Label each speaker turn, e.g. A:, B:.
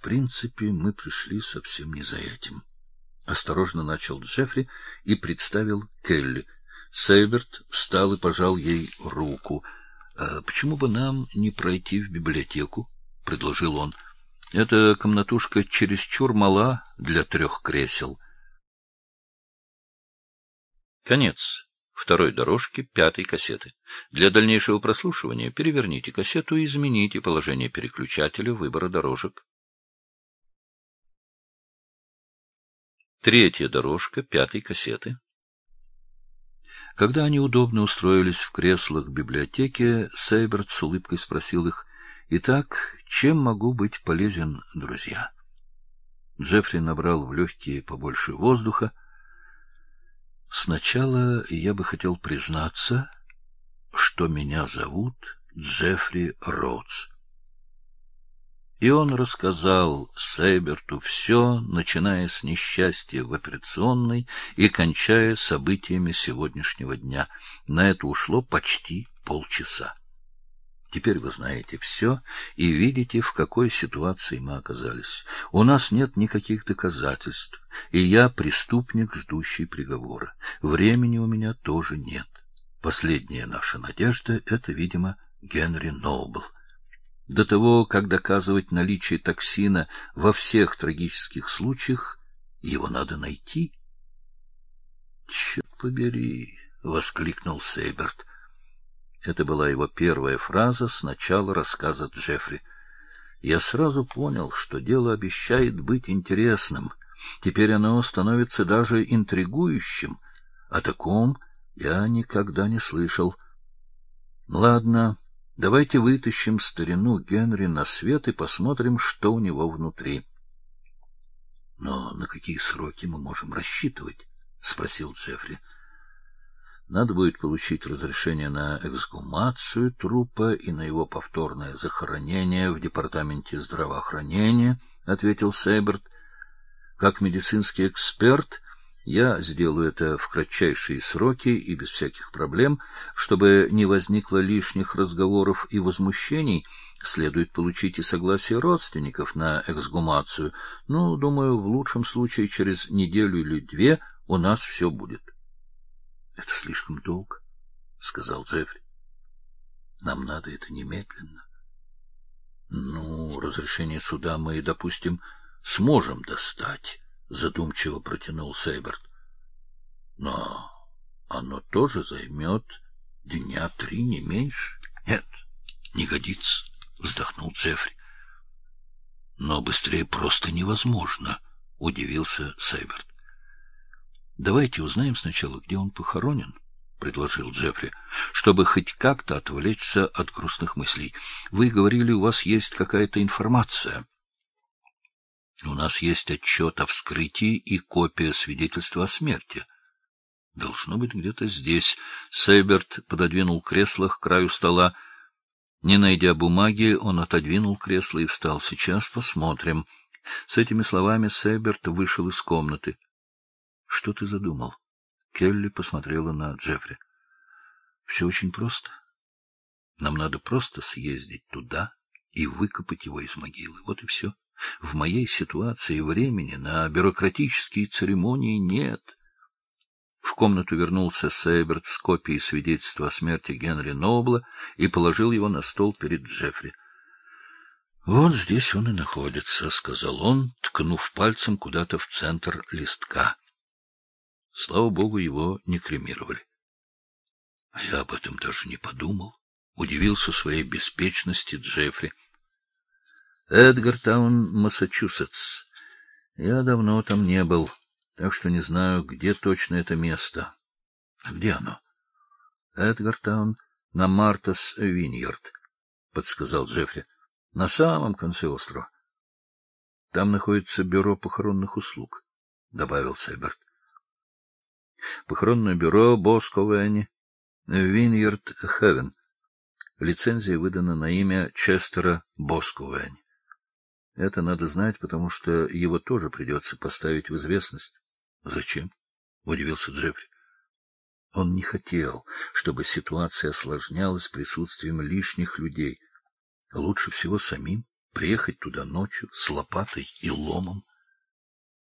A: принципе, мы пришли совсем не за этим. Осторожно начал Джеффри и представил Келли. Сейберт встал и пожал ей руку. Почему бы нам не пройти в библиотеку? — предложил он. — Эта комнатушка чересчур мала для 3 кресел. Конец второй дорожки 5-й кассеты. Для дальнейшего прослушивания переверните кассету и измените положение переключателя выбора дорожек. 3-я дорожка 5-й кассеты. Когда они удобно устроились в креслах библиотеки, Сейберт с улыбкой спросил их: «Итак, чем могу быть полезен, друзья?» Джеффри набрал в легкие побольше воздуха. «Сначала я бы хотел признаться, что меня зовут Джеффри Роудс». И он рассказал Сейберту все, начиная с несчастья в операционной и кончая событиями сегодняшнего дня. На это ушло почти полчаса. Теперь вы знаете все и видите, в какой ситуации мы оказались. У нас нет никаких доказательств, и я преступник, ждущий приговора. Времени у меня тоже нет. Последняя наша надежда — это, видимо, Генри Нобл. До того, как доказывать наличие токсина во всех трагических случаях, его надо найти. — Черт побери! — воскликнул Сейберт. Это была его первая фраза с начала рассказа Джеффри. Я сразу понял, что дело обещает быть интересным. Теперь оно становится даже интригующим. О таком я никогда не слышал. Ладно, давайте вытащим старину Генри на свет и посмотрим, что у него внутри. — Но на какие сроки мы можем рассчитывать? — спросил Джеффри. Надо будет получить разрешение на эксгумацию трупа и на его повторное захоронение в департаменте здравоохранения, — ответил Сейберт. — Как медицинский эксперт я сделаю это в кратчайшие сроки и без всяких проблем. Чтобы не возникло лишних разговоров и возмущений, следует получить и согласие родственников на эксгумацию. Ну, думаю, в лучшем случае через неделю или 2 у нас все будет. — Это слишком долго, — сказал Джеффри. — Нам надо это немедленно. — Ну, разрешение суда мы, допустим, сможем достать, — задумчиво протянул Сейберт. — Но оно тоже займет 3 дня, не меньше. — Нет, не годится, — вздохнул Джеффри. — Но быстрее просто невозможно, — удивился Сейберт. — Давайте узнаем сначала, где он похоронен, — предложил Джеффри, — чтобы хоть как-то отвлечься от грустных мыслей. Вы говорили, у вас есть какая-то информация. — У нас есть отчет о вскрытии и копия свидетельства о смерти. — Должно быть где-то здесь. Сейберт пододвинул кресло к краю стола. Не найдя бумаги, он отодвинул кресло и встал. — Сейчас посмотрим. С этими словами Сейберт вышел из комнаты. — Что ты задумал? Келли посмотрела на Джеффри. — Все очень просто. Нам надо просто съездить туда и выкопать его из могилы. Вот и все. В моей ситуации времени на бюрократические церемонии нет. В комнату вернулся Сейберт с копией свидетельства о смерти Генри Нобла и положил его на стол перед Джеффри. — Вот здесь он и находится, — сказал он, ткнув пальцем куда-то в центр листка. Слава богу, его не кремировали. — А я об этом даже не подумал, — удивился своей беспечности Джеффри. — Эдгартаун, Массачусетс. Я давно там не был, так что не знаю, где точно это место. — Где оно? — Эдгартаун на Мартас-Виньярд, — подсказал Джеффри. — На самом конце острова. — Там находится бюро похоронных услуг, — добавил Сейберт. Похоронное бюро Босковени, Виньярд Хевен. Лицензия выдана на имя Честера Босковени. Это надо знать, потому что его тоже придется поставить в известность. — Зачем? — удивился Джеффри. Он не хотел, чтобы ситуация осложнялась присутствием лишних людей. Лучше всего самим приехать туда ночью с лопатой и ломом.